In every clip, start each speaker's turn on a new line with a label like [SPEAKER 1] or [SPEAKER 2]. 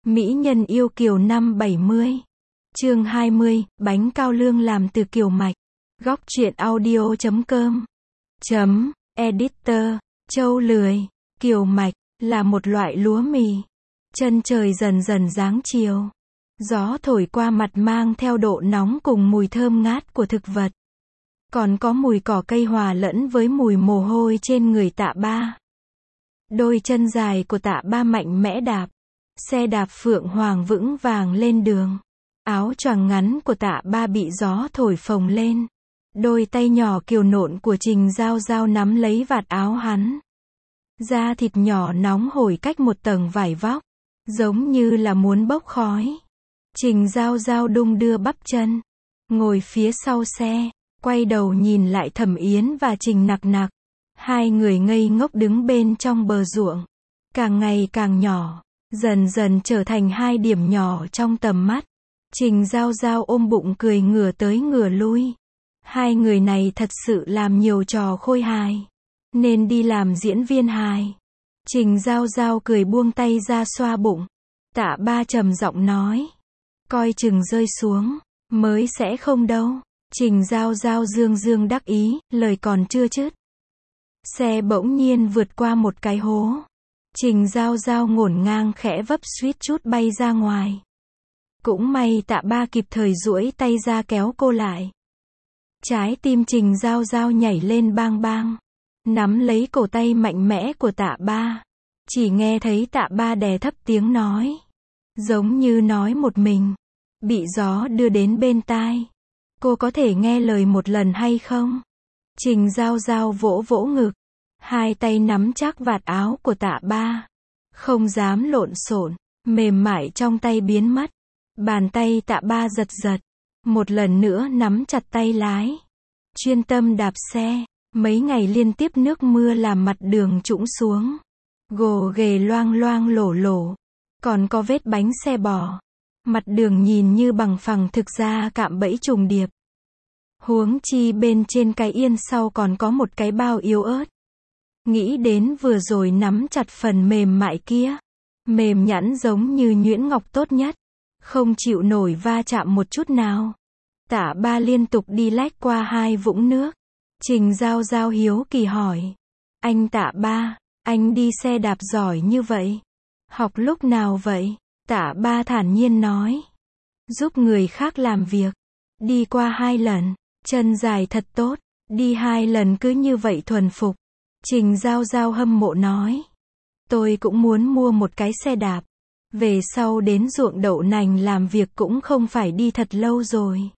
[SPEAKER 1] Mỹ nhân yêu kiều năm 70. Chương 20, bánh cao lương làm từ kiều mạch. Góc truyện audio.com. Editor, châu lười. Kiều mạch là một loại lúa mì. Chân trời dần dần giáng chiều. Gió thổi qua mặt mang theo độ nóng cùng mùi thơm ngát của thực vật. Còn có mùi cỏ cây hòa lẫn với mùi mồ hôi trên người Tạ Ba. Đôi chân dài của Tạ Ba mạnh mẽ đạp. Xe đạp phượng hoàng vững vàng lên đường. Áo choàng ngắn của Tạ Ba bị gió thổi phồng lên. Đôi tay nhỏ kiều nộn của Trình Giao Giao nắm lấy vạt áo hắn. Da thịt nhỏ nóng hổi cách một tầng vải vóc. Giống như là muốn bốc khói. Trình Giao Giao đung đưa bắp chân. Ngồi phía sau xe. Quay đầu nhìn lại Thẩm Yến và Trình Nặc Nặc. Hai người ngây ngốc đứng bên trong bờ ruộng. Càng ngày càng nhỏ. Dần dần trở thành hai điểm nhỏ trong tầm mắt. Trình Giao Giao ôm bụng cười ngửa tới ngửa lui. Hai người này thật sự làm nhiều trò khôi hài. Nên đi làm diễn viên hài. Trình Giao Giao cười buông tay ra xoa bụng. Tạ Ba trầm giọng nói. Coi chừng rơi xuống. Mới sẽ không đâu. Trình Giao Giao dương dương đắc ý, lời còn chưa dứt. Xe bỗng nhiên vượt qua một cái hố. Trình Giao Giao ngổn ngang khẽ vấp suýt chút bay ra ngoài. Cũng may Tạ Ba kịp thời duỗi tay ra kéo cô lại. Trái tim Trình Giao Giao nhảy lên bang bang. Nắm lấy cổ tay mạnh mẽ của Tạ Ba. Chỉ nghe thấy Tạ Ba đè thấp tiếng nói. Giống như nói một mình. Bị gió đưa đến bên tai. Cô có thể nghe lời một lần hay không? Trình Giao Giao vỗ vỗ ngực. Hai tay nắm chắc vạt áo của Tạ Ba. Không dám lộn xộn, mềm mại trong tay biến mất. Bàn tay Tạ Ba giật giật. Một lần nữa nắm chặt tay lái. Chuyên tâm đạp xe. Mấy ngày liên tiếp nước mưa làm mặt đường trũng xuống. Gồ ghề loang loang lổ lổ. Còn có vết bánh xe bò. Mặt đường nhìn như bằng phẳng thực ra cạm bẫy trùng điệp. Huống chi bên trên cái yên sau còn có một cái bao yếu ớt. Nghĩ đến vừa rồi nắm chặt phần mềm mại kia. Mềm nhẵn giống như nhuyễn ngọc tốt nhất. Không chịu nổi va chạm một chút nào. Tạ Ba liên tục đi lách qua hai vũng nước. Trình Giao Giao hiếu kỳ hỏi. Anh Tạ Ba, anh đi xe đạp giỏi như vậy. Học lúc nào vậy? Tạ Ba thản nhiên nói. Giúp người khác làm việc. Đi qua 2 lần. Chân dài thật tốt. Đi 2 lần cứ như vậy thuần phục. Trình Giao Giao hâm mộ nói. Tôi cũng muốn mua một cái xe đạp. Về sau đến ruộng đậu nành làm việc cũng không phải đi thật lâu rồi.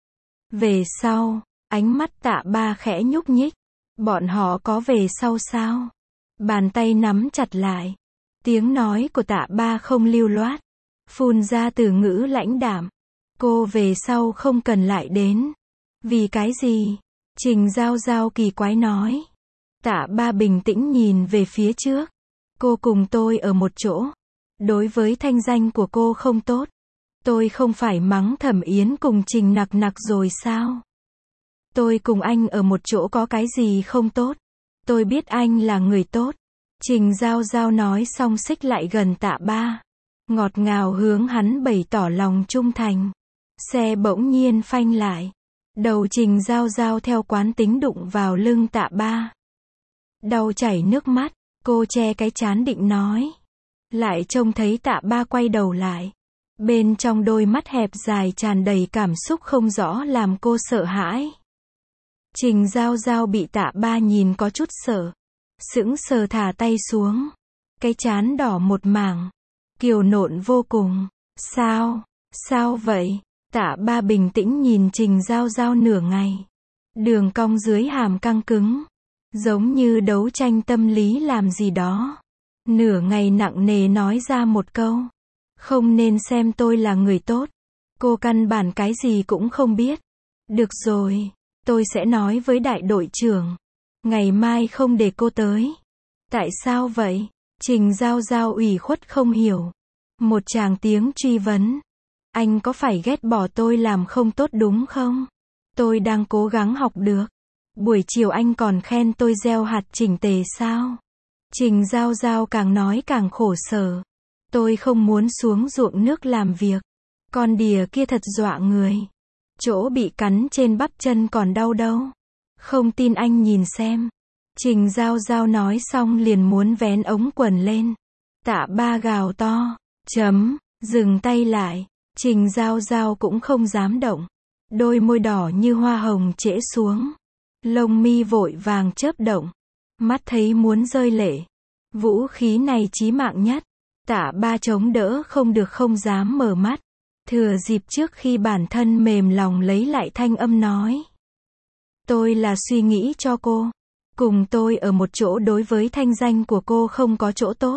[SPEAKER 1] Về sau, ánh mắt Tạ Ba khẽ nhúc nhích. Bọn họ có về sau sao? Bàn tay nắm chặt lại. Tiếng nói của Tạ Ba không lưu loát. Phun ra từ ngữ lãnh đạm. Cô về sau không cần lại đến. Vì cái gì? Trình Giao Giao kỳ quái nói. Tạ Ba bình tĩnh nhìn về phía trước. Cô cùng tôi ở một chỗ. Đối với thanh danh của cô không tốt. Tôi không phải mắng Thẩm Yến cùng Trình Nặc Nặc rồi sao? Tôi cùng anh ở một chỗ có cái gì không tốt? Tôi biết anh là người tốt. Trình Giao Giao nói xong xích lại gần Tạ Ba. Ngọt ngào hướng hắn bày tỏ lòng trung thành. Xe bỗng nhiên phanh lại. Đầu Trình Giao Giao theo quán tính đụng vào lưng Tạ Ba. Đau chảy nước mắt, cô che cái trán định nói. Lại trông thấy Tạ Ba quay đầu lại. Bên trong đôi mắt hẹp dài tràn đầy cảm xúc không rõ làm cô sợ hãi. Trình Giao Giao bị Tạ Ba nhìn có chút sợ. Sững sờ thả tay xuống. Cái trán đỏ một mảng. Kiều nộn vô cùng. Sao vậy? Tạ Ba bình tĩnh nhìn Trình Giao Giao nửa ngày. Đường cong dưới hàm căng cứng. Giống như đấu tranh tâm lý làm gì đó. Nửa ngày nặng nề nói ra một câu. Không nên xem tôi là người tốt. Cô căn bản cái gì cũng không biết. Được rồi, tôi sẽ nói với đại đội trưởng. Ngày mai không để cô tới. Tại sao vậy? Trình Giao Giao ủy khuất không hiểu. Một tràng tiếng truy vấn. Anh có phải ghét bỏ tôi làm không tốt đúng không? Tôi đang cố gắng học được. Buổi chiều anh còn khen tôi gieo hạt chỉnh tề sao? Trình Giao Giao càng nói càng khổ sở. Tôi không muốn xuống ruộng nước làm việc. Con đỉa kia thật dọa người. Chỗ bị cắn trên bắp chân còn đau đâu. Không tin anh nhìn xem. Trình Giao Giao nói xong liền muốn vén ống quần lên. Tạ Ba gào to. Dừng tay lại. Trình Giao Giao cũng không dám động. Đôi môi đỏ như hoa hồng trễ xuống. Lông mi vội vàng chớp động. Mắt thấy muốn rơi lệ. Vũ khí này chí mạng nhất. Tạ Ba chống đỡ không được không dám mở mắt. Thừa dịp trước khi bản thân mềm lòng lấy lại thanh âm nói. Tôi là suy nghĩ cho cô. Cùng tôi ở một chỗ đối với thanh danh của cô không có chỗ tốt.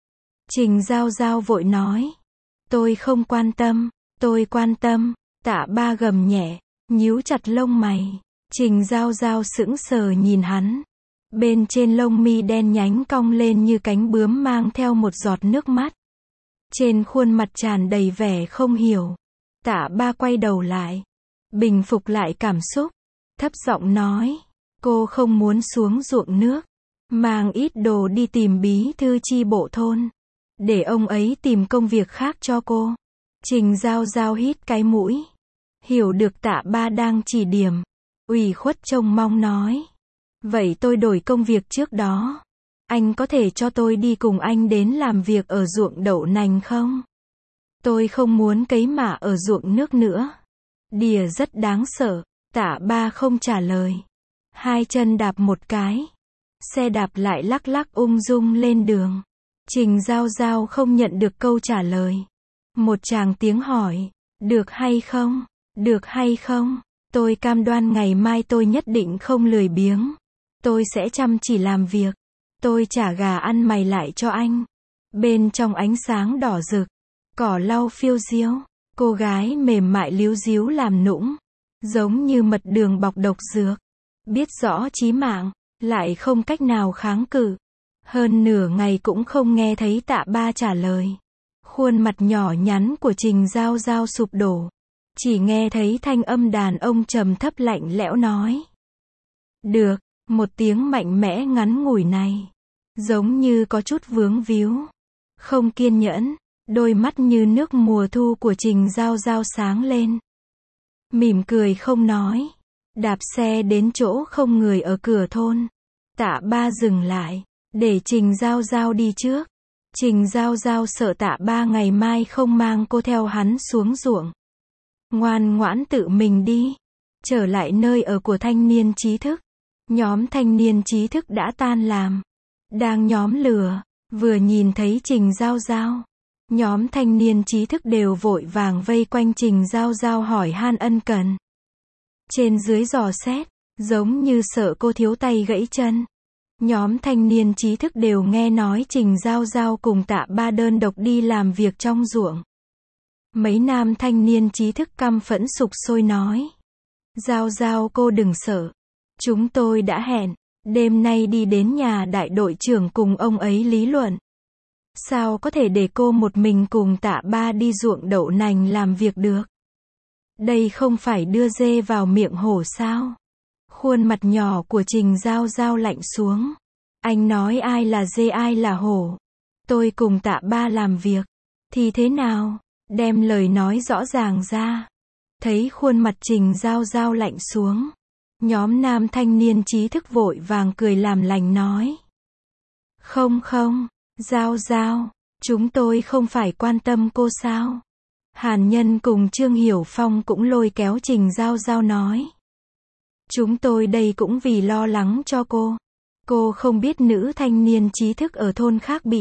[SPEAKER 1] Trình Giao Giao vội nói. Tôi không quan tâm, tôi quan tâm. Tạ Ba gầm nhẹ, nhíu chặt lông mày. Trình Giao Giao sững sờ nhìn hắn. Bên trên lông mi đen nhánh cong lên như cánh bướm mang theo một giọt nước mắt. Trên khuôn mặt tràn đầy vẻ không hiểu. Tạ Ba quay đầu lại. Bình phục lại cảm xúc. Thấp giọng nói. Cô không muốn xuống ruộng nước. Mang ít đồ đi tìm bí thư chi bộ thôn. Để ông ấy tìm công việc khác cho cô. Trình Giao Giao hít cái mũi. Hiểu được Tạ Ba đang chỉ điểm. Ủy khuất trông mong nói. Vậy tôi đổi công việc trước đó. Anh có thể cho tôi đi cùng anh đến làm việc ở ruộng đậu nành không? Tôi không muốn cấy mạ ở ruộng nước nữa. Đỉa rất đáng sợ. Tạ Ba không trả lời. Hai chân đạp một cái. Xe đạp lại lắc lắc ung dung lên đường. Trình Giao Giao không nhận được câu trả lời. Một tràng tiếng hỏi. Được hay không? Được hay không? Tôi cam đoan ngày mai tôi nhất định không lười biếng. Tôi sẽ chăm chỉ làm việc. Tôi trả gà ăn mày lại cho anh. Bên trong ánh sáng đỏ rực. Cỏ lau phiêu diêu. Cô gái mềm mại líu díu làm nũng. Giống như mật đường bọc độc dược. Biết rõ chí mạng. Lại không cách nào kháng cự. Hơn nửa ngày cũng không nghe thấy Tạ Ba trả lời. Khuôn mặt nhỏ nhắn của Trình Giao Giao sụp đổ. Chỉ nghe thấy thanh âm đàn ông trầm thấp lạnh lẽo nói. Được, một tiếng mạnh mẽ ngắn ngủi này. Giống như có chút vướng víu. Không kiên nhẫn, đôi mắt như nước mùa thu của Trình Giao Giao sáng lên. Mỉm cười không nói. Đạp xe đến chỗ không người ở cửa thôn. Tạ Ba dừng lại. Để Trình Giao Giao đi trước. Trình Giao Giao sợ Tạ Ba ngày mai không mang cô theo hắn xuống ruộng. Ngoan ngoãn tự mình đi. Trở lại nơi ở của thanh niên trí thức. Nhóm thanh niên trí thức đã tan làm. Đang nhóm lửa. Vừa nhìn thấy Trình Giao Giao. Nhóm thanh niên trí thức đều vội vàng vây quanh Trình Giao Giao hỏi han ân cần. Trên dưới dò xét. Giống như sợ cô thiếu tay gãy chân. Nhóm thanh niên trí thức đều nghe nói Trình Giao Giao cùng Tạ Ba đơn độc đi làm việc trong ruộng. Mấy nam thanh niên trí thức căm phẫn sục sôi nói. Giao Giao cô đừng sợ. Chúng tôi đã hẹn. Đêm nay đi đến nhà đại đội trưởng cùng ông ấy lý luận. Sao có thể để cô một mình cùng Tạ Ba đi ruộng đậu nành làm việc được? Đây không phải đưa dê vào miệng hổ sao? Khuôn mặt nhỏ của Trình Giao Giao lạnh xuống. Anh nói ai là dê ai là hổ. Tôi cùng Tạ Ba làm việc. Thì thế nào? Đem lời nói rõ ràng ra. Thấy khuôn mặt Trình Giao Giao lạnh xuống. Nhóm nam thanh niên trí thức vội vàng cười làm lành nói. Không không, Giao Giao, chúng tôi không phải quan tâm cô sao? Hàn Nhân cùng Trương Hiểu Phong cũng lôi kéo Trình Giao Giao nói. Chúng tôi đây cũng vì lo lắng cho cô. Cô không biết nữ thanh niên trí thức ở thôn khác bị.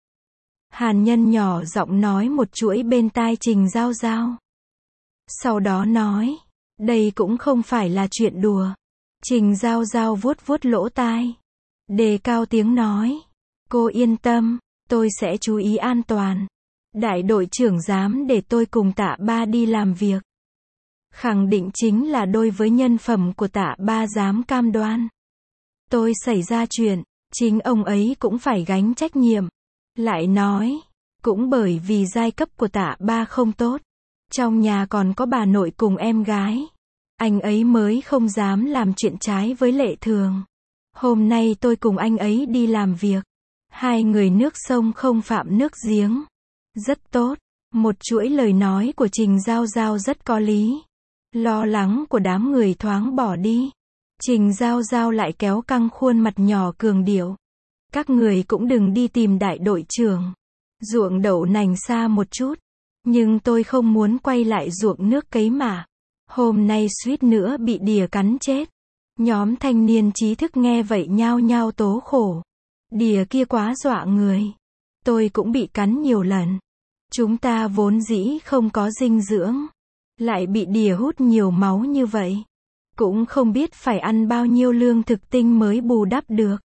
[SPEAKER 1] Hàn Nhân nhỏ giọng nói một chuỗi bên tai Trình Giao Giao. Sau đó nói. Đây cũng không phải là chuyện đùa. Trình Giao Giao vuốt vuốt lỗ tai. Đề cao tiếng nói. Cô yên tâm, tôi sẽ chú ý an toàn. Đại đội trưởng dám để tôi cùng Tạ Ba đi làm việc. Khẳng định chính là đối với nhân phẩm của Tạ Ba dám cam đoan. Tôi xảy ra chuyện, chính ông ấy cũng phải gánh trách nhiệm. Lại nói, cũng bởi vì giai cấp của Tạ Ba không tốt. Trong nhà còn có bà nội cùng em gái. Anh ấy mới không dám làm chuyện trái với lệ thường. Hôm nay tôi cùng anh ấy đi làm việc. Hai người nước sông không phạm nước giếng. Rất tốt. Một chuỗi lời nói của Trình Giao Giao rất có lý. Lo lắng của đám người thoáng bỏ đi. Trình Giao Giao lại kéo căng khuôn mặt nhỏ cường điệu. Các người cũng đừng đi tìm đại đội trưởng. Ruộng đậu nành xa một chút. Nhưng tôi không muốn quay lại ruộng nước cấy mà. Hôm nay suýt nữa bị đỉa cắn chết. Nhóm thanh niên trí thức nghe vậy nhao nhao tố khổ. Đỉa kia quá dọa người. Tôi cũng bị cắn nhiều lần. Chúng ta vốn dĩ không có dinh dưỡng. Lại bị đỉa hút nhiều máu như vậy. Cũng không biết phải ăn bao nhiêu lương thực tinh mới bù đắp được.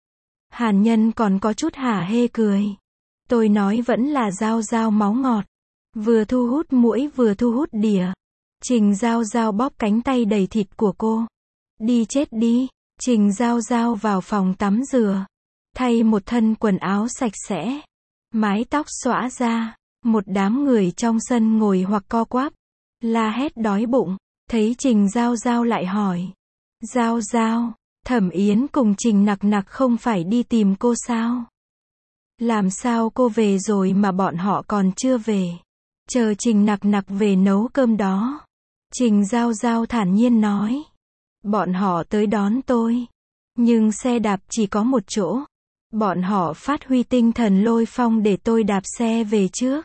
[SPEAKER 1] Hàn Nhân còn có chút hả hê cười. Tôi nói vẫn là Giao Giao máu ngọt. Vừa thu hút muỗi vừa thu hút đỉa. Trình Giao Giao bóp cánh tay đầy thịt của cô. Đi chết đi. Trình Giao Giao vào phòng tắm rửa. Thay một thân quần áo sạch sẽ. Mái tóc xõa ra. Một đám người trong sân ngồi hoặc co quắp. La hét đói bụng. Thấy Trình Giao Giao lại hỏi. Giao Giao, Thẩm Yến cùng Trình Nặc Nặc không phải đi tìm cô sao? Làm sao cô về rồi mà bọn họ còn chưa về? Chờ Trình Nặc Nặc về nấu cơm đó. Trình Giao Giao thản nhiên nói. Bọn họ tới đón tôi. Nhưng xe đạp chỉ có một chỗ. Bọn họ phát huy tinh thần lôi phong để tôi đạp xe về trước.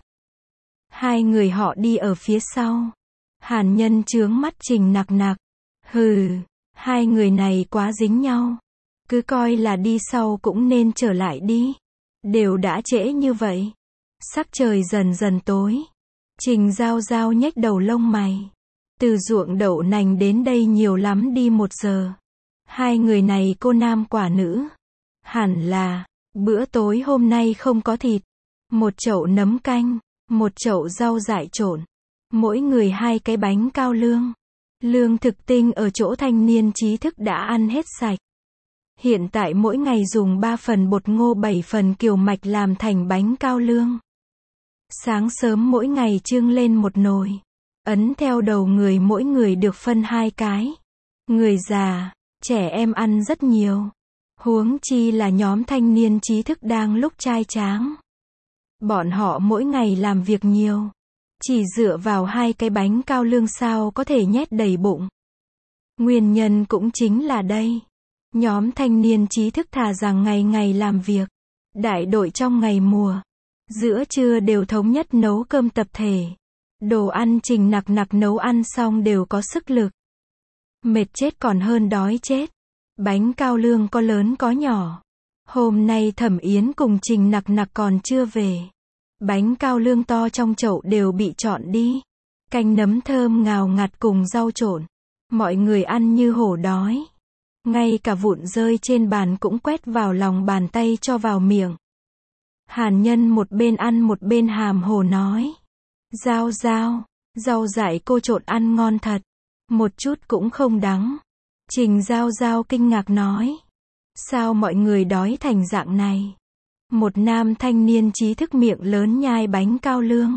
[SPEAKER 1] Hai người họ đi ở phía sau. Hàn Nhân trướng mắt Trình Nặc Nặc. Hừ, hai người này quá dính nhau. Cứ coi là đi sau cũng nên trở lại đi. Đều đã trễ như vậy. Sắc trời dần dần tối. Trình Giao Giao nhếch đầu lông mày. Từ ruộng đậu nành đến đây nhiều lắm đi 1 giờ. Hai người này cô nam quả nữ. Hẳn là, bữa tối hôm nay không có thịt. Một chậu nấm canh, một chậu rau dại trộn. Mỗi người 2 cái bánh cao lương. Lương thực tinh ở chỗ thanh niên trí thức đã ăn hết sạch. Hiện tại mỗi ngày dùng 3 phần bột ngô 7 phần kiều mạch làm thành bánh cao lương. Sáng sớm mỗi ngày trưng lên một nồi. Ấn theo đầu người mỗi người được phân 2 cái. Người già, trẻ em ăn rất nhiều. Huống chi là nhóm thanh niên trí thức đang lúc trai tráng. Bọn họ mỗi ngày làm việc nhiều. Chỉ dựa vào 2 cái bánh cao lương sao có thể nhét đầy bụng. Nguyên nhân cũng chính là đây. Nhóm thanh niên trí thức thà rằng ngày ngày làm việc. Đại đội trong ngày mùa. Giữa trưa đều thống nhất nấu cơm tập thể. Đồ ăn Trình Nặc Nặc nấu ăn xong đều có sức lực. Mệt chết còn hơn đói chết. Bánh cao lương có lớn có nhỏ. Hôm nay Thẩm Yến cùng Trình Nặc Nặc còn chưa về. Bánh cao lương to trong chậu đều bị trọn đi. Canh nấm thơm ngào ngạt cùng rau trộn. Mọi người ăn như hổ đói. Ngay cả vụn rơi trên bàn cũng quét vào lòng bàn tay cho vào miệng. Hàn Nhân một bên ăn một bên hàm hồ nói. Giao Giao, rau dại cô trộn ăn ngon thật. Một chút cũng không đắng. Trình Giao Giao kinh ngạc nói. Sao mọi người đói thành dạng này? Một nam thanh niên trí thức miệng lớn nhai bánh cao lương.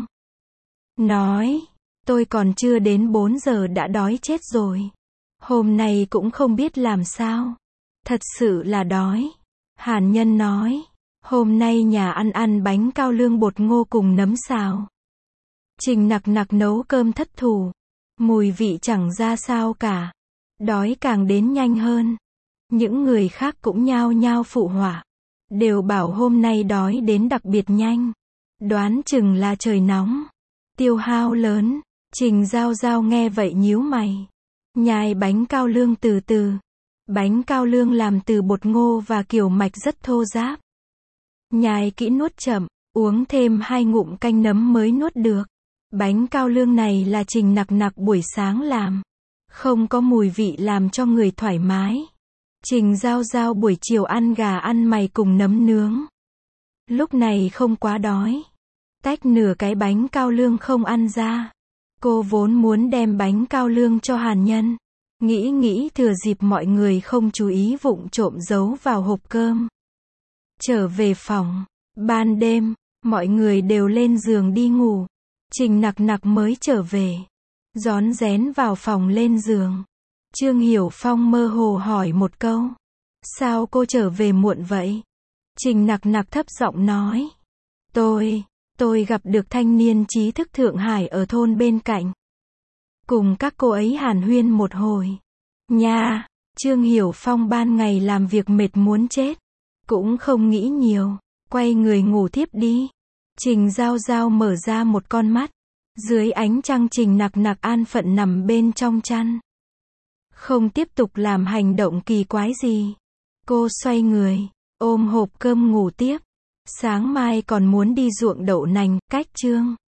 [SPEAKER 1] Nói, tôi còn chưa đến 4 giờ đã đói chết rồi. Hôm nay cũng không biết làm sao. Thật sự là đói. Hàn Nhân nói, hôm nay nhà ăn bánh cao lương bột ngô cùng nấm xào. Trình Nặc Nặc nấu cơm thất thủ. Mùi vị chẳng ra sao cả. Đói càng đến nhanh hơn. Những người khác cũng nhao nhao phụ họa. Đều bảo hôm nay đói đến đặc biệt nhanh. Đoán chừng là trời nóng. Tiêu hao lớn. Trình Giao Giao nghe vậy nhíu mày. Nhai bánh cao lương từ từ. Bánh cao lương làm từ bột ngô và kiều mạch rất thô ráp. Nhai kỹ nuốt chậm. Uống thêm 2 ngụm canh nấm mới nuốt được. Bánh cao lương này là Trình Nặc Nặc buổi sáng làm. Không có mùi vị làm cho người thoải mái. Trình Giao Giao buổi chiều ăn gà ăn mày cùng nấm nướng. Lúc này không quá đói. Tách nửa cái bánh cao lương không ăn ra. Cô vốn muốn đem bánh cao lương cho Hàn Nhân. Nghĩ thừa dịp mọi người không chú ý vụng trộm giấu vào hộp cơm. Trở về phòng. Ban đêm, mọi người đều lên giường đi ngủ. Trình Nặc Nặc mới trở về. Rón rén vào phòng lên giường. Trương Hiểu Phong mơ hồ hỏi một câu. Sao cô trở về muộn vậy? Trình Nặc Nặc thấp giọng nói. tôi gặp được thanh niên trí thức Thượng Hải ở thôn bên cạnh. Cùng các cô ấy hàn huyên một hồi. Nha, Trương Hiểu Phong ban ngày làm việc mệt muốn chết. Cũng không nghĩ nhiều. Quay người ngủ thiếp đi. Trình Giao Giao mở ra một con mắt. Dưới ánh trăng Trình Nặc Nặc an phận nằm bên trong chăn. Không tiếp tục làm hành động kỳ quái gì. Cô xoay người, ôm hộp cơm ngủ tiếp. Sáng mai còn muốn đi ruộng đậu nành, cách Trương